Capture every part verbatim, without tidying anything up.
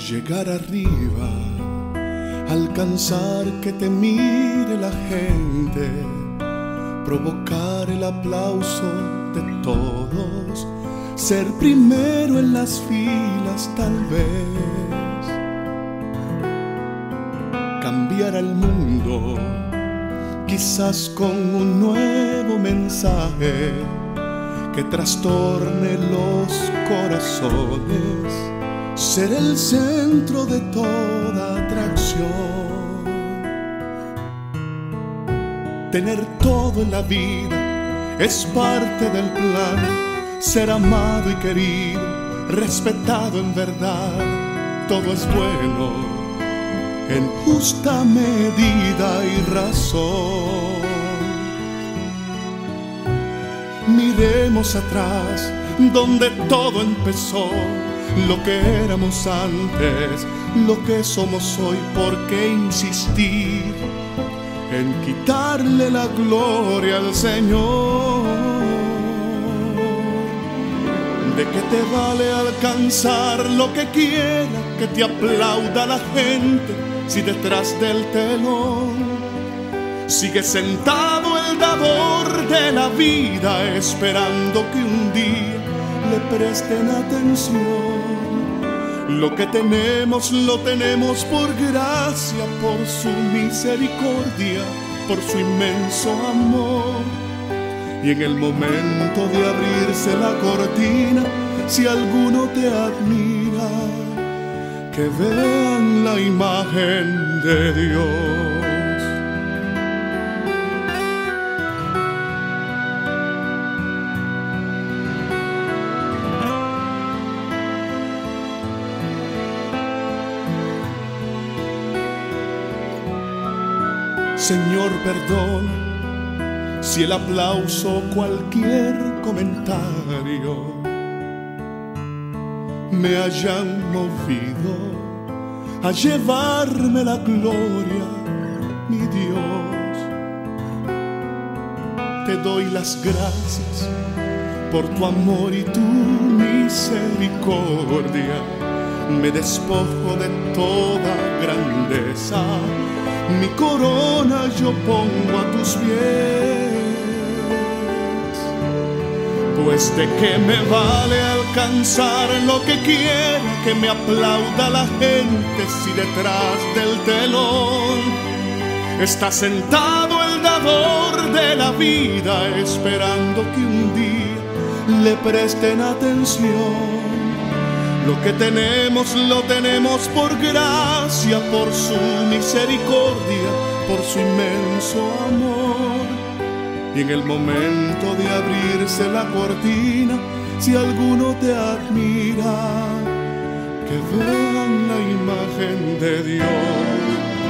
Llegar arriba, alcanzar que te mire la gente, provocar el aplauso de todos, ser primero en las filas tal vez, cambiar al mundo, quizás con un nuevo mensaje que trastorne los corazones, ser el centro de toda atracción, tener todo en la vida es parte del plan, ser amado y querido, respetado en verdad, todo es bueno en justa medida y razón. Miremos atrás donde todo empezó, lo que éramos antes, lo que somos hoy. ¿Por qué insistir en quitarle la gloria al Señor? ¿De qué te vale alcanzar lo que quiera, que te aplauda la gente, si detrás del telón sigue sentado el dador de la vida, esperando que un día le presten atención? Lo que tenemos, lo tenemos por gracia, por su misericordia, por su inmenso amor. Y en el momento de abrirse la cortina, si alguno te admira, que vean la imagen de Dios. Señor, perdona si el aplauso o cualquier comentario me hayan movido a llevarme la gloria, mi Dios. Te doy las gracias por tu amor y tu misericordia. Me despojo de toda grandeza, mi corona yo pongo a tus pies. Pues de qué me vale alcanzar lo que quiera, que me aplauda la gente, si detrás del telón está sentado el dador de la vida, esperando que un día le presten atención. Lo que tenemos, lo tenemos por gracia, por su misericordia, por su inmenso amor. Y en el momento de abrirse la cortina, si alguno te admira, que vean la imagen de Dios.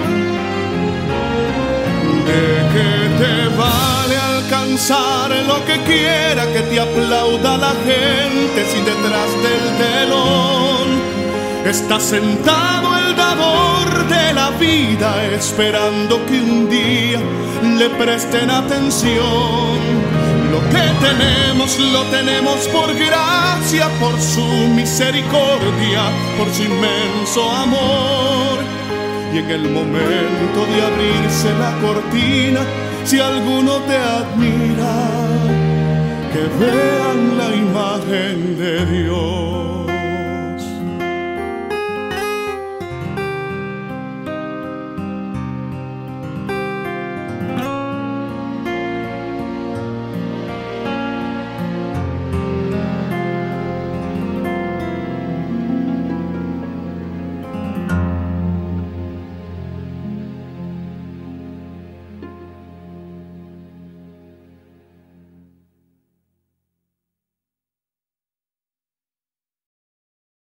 ¿De qué te vale alcanzar lo que quiera, que te aplauda la gente, si detrás del telón está sentado el dador de la vida, esperando que un día le presten atención? Lo que tenemos, lo tenemos por gracia, por su misericordia, por su inmenso amor. Y en el momento de abrirse la cortina, si alguno te admira, que vean la imagen de Dios.